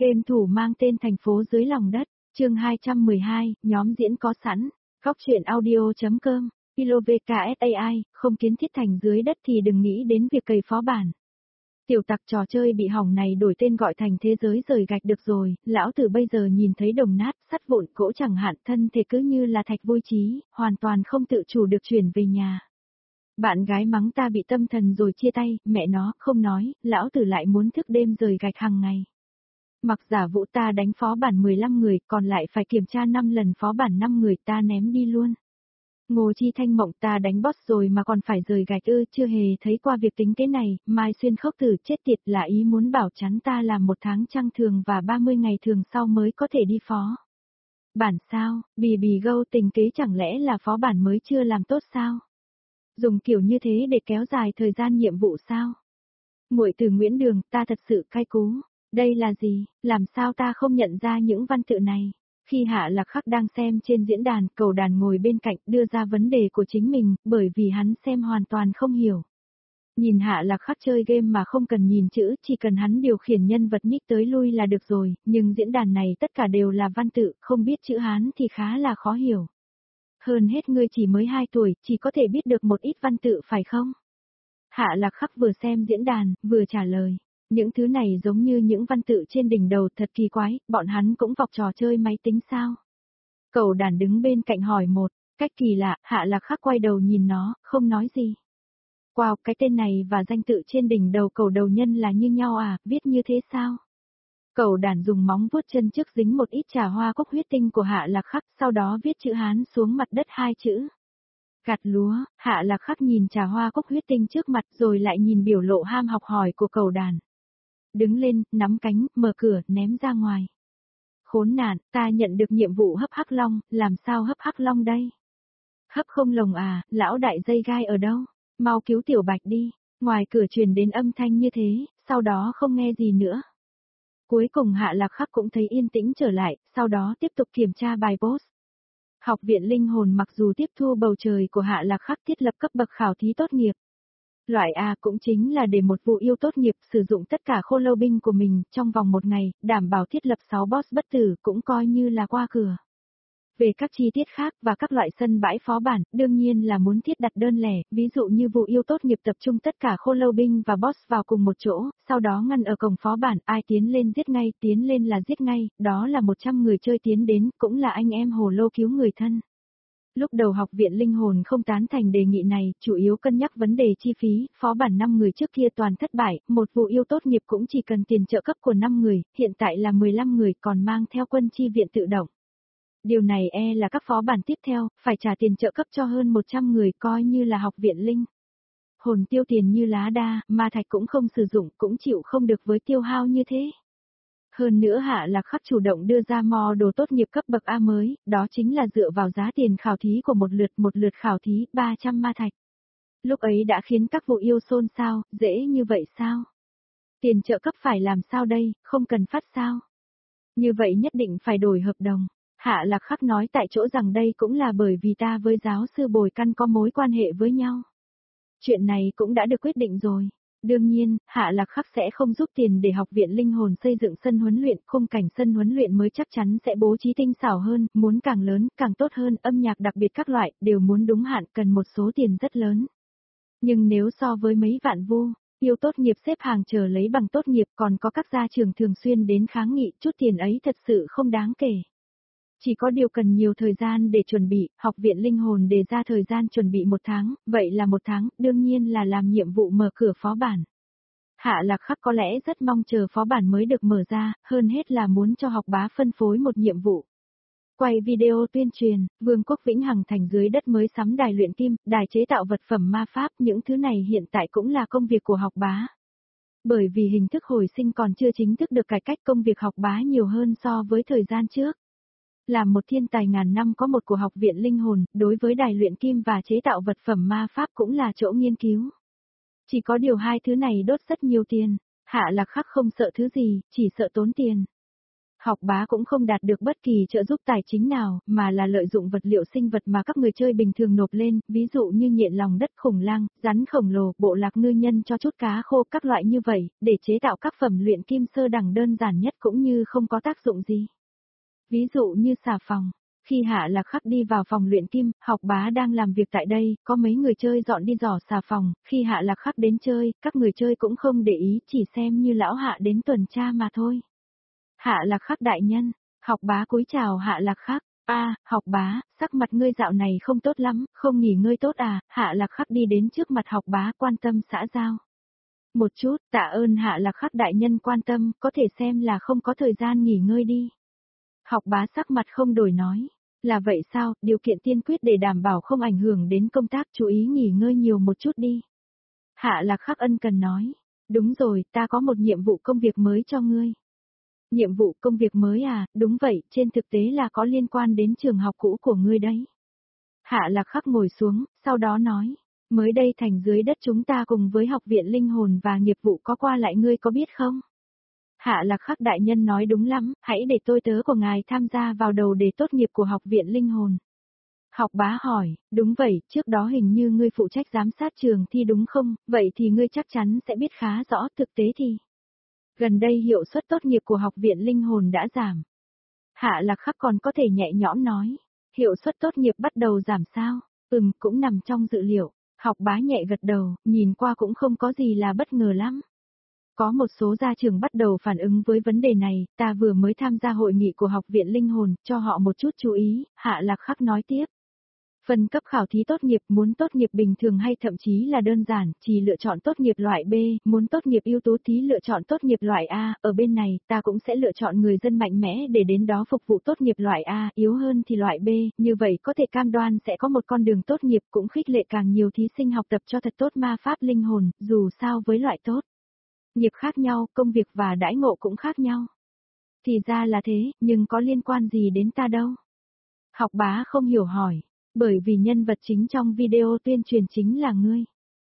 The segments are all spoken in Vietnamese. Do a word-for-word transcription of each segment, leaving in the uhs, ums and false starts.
Game thủ mang tên Thành phố dưới lòng đất, chương hai trăm mười hai, nhóm diễn có sẵn, góc truyện audio.com, kilovolt, không kiến thiết thành dưới đất thì đừng nghĩ đến việc cày phó bản. Tiểu tặc trò chơi bị hỏng này đổi tên gọi thành thế giới rời gạch được rồi, lão tử bây giờ nhìn thấy đồng nát, sắt vụn cỗ chẳng hạn thân thể cứ như là thạch vui trí, hoàn toàn không tự chủ được chuyển về nhà. Bạn gái mắng ta bị tâm thần rồi chia tay, mẹ nó, không nói, lão tử lại muốn thức đêm rời gạch hàng ngày. Mặc giả vụ ta đánh phó bản mười lăm người, còn lại phải kiểm tra năm lần phó bản năm người ta ném đi luôn. Ngô Chi Thanh mộng ta đánh boss rồi mà còn phải rời gạch ư, chưa hề thấy qua việc tính cái này, Mai Xuyên khóc tử chết tiệt là ý muốn bảo chắn ta làm một tháng trăng thường và ba mươi ngày thường sau mới có thể đi phó. Bản sao, bì bì gâu tình kế chẳng lẽ là phó bản mới chưa làm tốt sao? Dùng kiểu như thế để kéo dài thời gian nhiệm vụ sao? Muội từ Nguyễn Đường, ta thật sự cay cú. Đây là gì, làm sao ta không nhận ra những văn tự này? Khi Hạ Lạc Khắc đang xem trên diễn đàn, Cầu Đàn ngồi bên cạnh đưa ra vấn đề của chính mình, bởi vì hắn xem hoàn toàn không hiểu. Nhìn Hạ Lạc Khắc chơi game mà không cần nhìn chữ, chỉ cần hắn điều khiển nhân vật nhích tới lui là được rồi, nhưng diễn đàn này tất cả đều là văn tự, không biết chữ Hán thì khá là khó hiểu. Hơn hết ngươi chỉ mới hai tuổi, chỉ có thể biết được một ít văn tự phải không? Hạ Lạc Khắc vừa xem diễn đàn, vừa trả lời. Những thứ này giống như những văn tự trên đỉnh đầu thật kỳ quái, bọn hắn cũng vọc trò chơi máy tính sao? Cầu Đàn đứng bên cạnh hỏi một, cách kỳ lạ, Hạ Lạc Khắc quay đầu nhìn nó, không nói gì. Wow, cái tên này và danh tự trên đỉnh đầu cầu đầu nhân là như nhau à, viết như thế sao? Cầu Đàn dùng móng vuốt chân trước dính một ít trà hoa cúc huyết tinh của Hạ Lạc Khắc, sau đó viết chữ Hán xuống mặt đất hai chữ. Gặt lúa, Hạ Lạc Khắc nhìn trà hoa cúc huyết tinh trước mặt rồi lại nhìn biểu lộ ham học hỏi của Cầu Đàn. Đứng lên, nắm cánh, mở cửa, ném ra ngoài. Khốn nạn, ta nhận được nhiệm vụ hấp hắc long, làm sao hấp hắc long đây? Hấp không lồng à, lão đại dây gai ở đâu? Mau cứu tiểu bạch đi. Ngoài cửa truyền đến âm thanh như thế, sau đó không nghe gì nữa. Cuối cùng Hạ Lạc Khắc cũng thấy yên tĩnh trở lại, sau đó tiếp tục kiểm tra bài boss. Học viện linh hồn mặc dù tiếp thu bầu trời của Hạ Lạc Khắc thiết lập cấp bậc khảo thí tốt nghiệp. Loại A cũng chính là để một vụ yêu tốt nghiệp sử dụng tất cả khô lâu binh của mình trong vòng một ngày, đảm bảo thiết lập sáu boss bất tử cũng coi như là qua cửa. Về các chi tiết khác và các loại sân bãi phó bản, đương nhiên là muốn thiết đặt đơn lẻ, ví dụ như vụ yêu tốt nghiệp tập trung tất cả khô lâu binh và boss vào cùng một chỗ, sau đó ngăn ở cổng phó bản, ai tiến lên giết ngay, tiến lên là giết ngay, đó là một trăm người chơi tiến đến, cũng là anh em hồ lô cứu người thân. Lúc đầu học viện linh hồn không tán thành đề nghị này, chủ yếu cân nhắc vấn đề chi phí, phó bản năm người trước kia toàn thất bại, một vụ yêu tốt nghiệp cũng chỉ cần tiền trợ cấp của năm người, hiện tại là mười lăm người còn mang theo quân chi viện tự động. Điều này e là các phó bản tiếp theo, phải trả tiền trợ cấp cho hơn một trăm người coi như là học viện linh. Hồn tiêu tiền như lá đa, ma thạch cũng không sử dụng, cũng chịu không được với tiêu hao như thế. Hơn nữa Hạ Lạc Khắc chủ động đưa ra mò đồ tốt nghiệp cấp bậc A mới, đó chính là dựa vào giá tiền khảo thí của một lượt một lượt khảo thí ba trăm ma thạch. Lúc ấy đã khiến các vụ yêu xôn xao, dễ như vậy sao? Tiền trợ cấp phải làm sao đây, không cần phát sao? Như vậy nhất định phải đổi hợp đồng. Hạ Lạc Khắc nói tại chỗ rằng đây cũng là bởi vì ta với giáo sư Bồi Căn có mối quan hệ với nhau. Chuyện này cũng đã được quyết định rồi. Đương nhiên, Hạ Lạc Khắc sẽ không giúp tiền để học viện linh hồn xây dựng sân huấn luyện, khung cảnh sân huấn luyện mới chắc chắn sẽ bố trí tinh xảo hơn, muốn càng lớn, càng tốt hơn, âm nhạc đặc biệt các loại, đều muốn đúng hạn cần một số tiền rất lớn. Nhưng nếu so với mấy vạn vu, yêu tốt nghiệp xếp hàng chờ lấy bằng tốt nghiệp còn có các gia trường thường xuyên đến kháng nghị, chút tiền ấy thật sự không đáng kể. Chỉ có điều cần nhiều thời gian để chuẩn bị, học viện linh hồn đề ra thời gian chuẩn bị một tháng, vậy là một tháng, đương nhiên là làm nhiệm vụ mở cửa phó bản. Hạ Lạc Khắc có lẽ rất mong chờ phó bản mới được mở ra, hơn hết là muốn cho học bá phân phối một nhiệm vụ. Quay video tuyên truyền, Vương quốc Vĩnh Hằng thành dưới đất mới sắm đài luyện kim, đài chế tạo vật phẩm ma pháp, những thứ này hiện tại cũng là công việc của học bá. Bởi vì hình thức hồi sinh còn chưa chính thức được cải cách, công việc học bá nhiều hơn so với thời gian trước. Làm một thiên tài ngàn năm có một của học viện linh hồn, đối với đài luyện kim và chế tạo vật phẩm ma pháp cũng là chỗ nghiên cứu. Chỉ có điều hai thứ này đốt rất nhiều tiền, Hạ Lạc Khắc không sợ thứ gì, chỉ sợ tốn tiền. Học bá cũng không đạt được bất kỳ trợ giúp tài chính nào, mà là lợi dụng vật liệu sinh vật mà các người chơi bình thường nộp lên, ví dụ như nhện lòng đất khủng lang, rắn khổng lồ, bộ lạc ngư nhân cho chút cá khô các loại như vậy, để chế tạo các phẩm luyện kim sơ đẳng đơn giản nhất cũng như không có tác dụng gì. Ví dụ như xà phòng. Khi Hạ Lạc Khắc đi vào phòng luyện kim, học bá đang làm việc tại đây, có mấy người chơi dọn đi giỏ xà phòng, khi Hạ Lạc Khắc đến chơi, các người chơi cũng không để ý, chỉ xem như lão Hạ đến tuần tra mà thôi. Hạ Lạc Khắc đại nhân, học bá cúi chào Hạ Lạc Khắc, a học bá, sắc mặt ngươi dạo này không tốt lắm, không nghỉ ngơi tốt à, Hạ Lạc Khắc đi đến trước mặt học bá quan tâm xã giao. Một chút, tạ ơn Hạ Lạc Khắc đại nhân quan tâm, có thể xem là không có thời gian nghỉ ngơi đi. Học bá sắc mặt không đổi nói, là vậy sao, điều kiện tiên quyết để đảm bảo không ảnh hưởng đến công tác chú ý nghỉ ngơi nhiều một chút đi. Hạ Lạc Khắc ân cần nói, đúng rồi, ta có một nhiệm vụ công việc mới cho ngươi. Nhiệm vụ công việc mới à, đúng vậy, trên thực tế là có liên quan đến trường học cũ của ngươi đấy. Hạ Lạc Khắc ngồi xuống, sau đó nói, mới đây thành dưới đất chúng ta cùng với học viện linh hồn và nghiệp vụ có qua lại ngươi có biết không? Hạ Lạc Khắc đại nhân nói đúng lắm, hãy để tôi tớ của ngài tham gia vào đầu đề tốt nghiệp của học viện linh hồn. Học bá hỏi, đúng vậy, trước đó hình như ngươi phụ trách giám sát trường thi đúng không, vậy thì ngươi chắc chắn sẽ biết khá rõ thực tế thì. Gần đây hiệu suất tốt nghiệp của học viện linh hồn đã giảm. Hạ Lạc Khắc còn có thể nhẹ nhõm nói, hiệu suất tốt nghiệp bắt đầu giảm sao, ừm cũng nằm trong dự liệu, học bá nhẹ gật đầu, nhìn qua cũng không có gì là bất ngờ lắm. Có một số gia trường bắt đầu phản ứng với vấn đề này, ta vừa mới tham gia hội nghị của học viện linh hồn, cho họ một chút chú ý, Hạ Lạc Khắc nói tiếp. Phân cấp khảo thí tốt nghiệp muốn tốt nghiệp bình thường hay thậm chí là đơn giản, chỉ lựa chọn tốt nghiệp loại B, muốn tốt nghiệp ưu tú thì lựa chọn tốt nghiệp loại A, ở bên này ta cũng sẽ lựa chọn người dân mạnh mẽ để đến đó phục vụ tốt nghiệp loại A, yếu hơn thì loại B, như vậy có thể cam đoan sẽ có một con đường tốt nghiệp cũng khích lệ càng nhiều thí sinh học tập cho thật tốt ma pháp linh hồn, dù sao với loại tốt. Nghiệp khác nhau, công việc và đãi ngộ cũng khác nhau. Thì ra là thế, nhưng có liên quan gì đến ta đâu? Học bá không hiểu hỏi, bởi vì nhân vật chính trong video tuyên truyền chính là ngươi.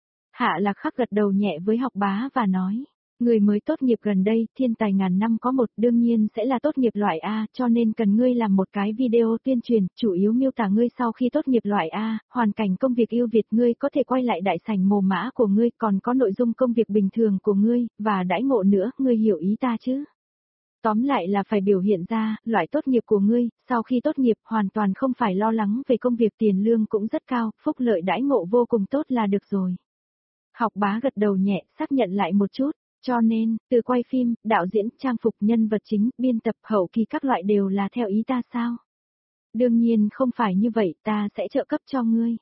Hạ Lạc Khắc gật đầu nhẹ với học bá và nói, người mới tốt nghiệp gần đây, thiên tài ngàn năm có một, đương nhiên sẽ là tốt nghiệp loại A, cho nên cần ngươi làm một cái video tuyên truyền, chủ yếu miêu tả ngươi sau khi tốt nghiệp loại A, hoàn cảnh công việc ưu việt ngươi có thể quay lại đại sảnh mồ mã của ngươi, còn có nội dung công việc bình thường của ngươi, và đãi ngộ nữa, ngươi hiểu ý ta chứ? Tóm lại là phải biểu hiện ra, loại tốt nghiệp của ngươi, sau khi tốt nghiệp hoàn toàn không phải lo lắng về công việc tiền lương cũng rất cao, phúc lợi đãi ngộ vô cùng tốt là được rồi. Học bá gật đầu nhẹ, xác nhận lại một chút, cho nên, từ quay phim, đạo diễn, trang phục nhân vật chính, biên tập hậu kỳ các loại đều là theo ý ta sao? Đương nhiên không phải như vậy, ta sẽ trợ cấp cho ngươi.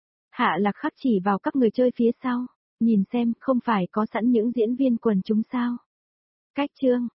Hạ Lạc Khắc chỉ vào các người chơi phía sau, nhìn xem, không phải có sẵn những diễn viên quần chúng sao? Cách chương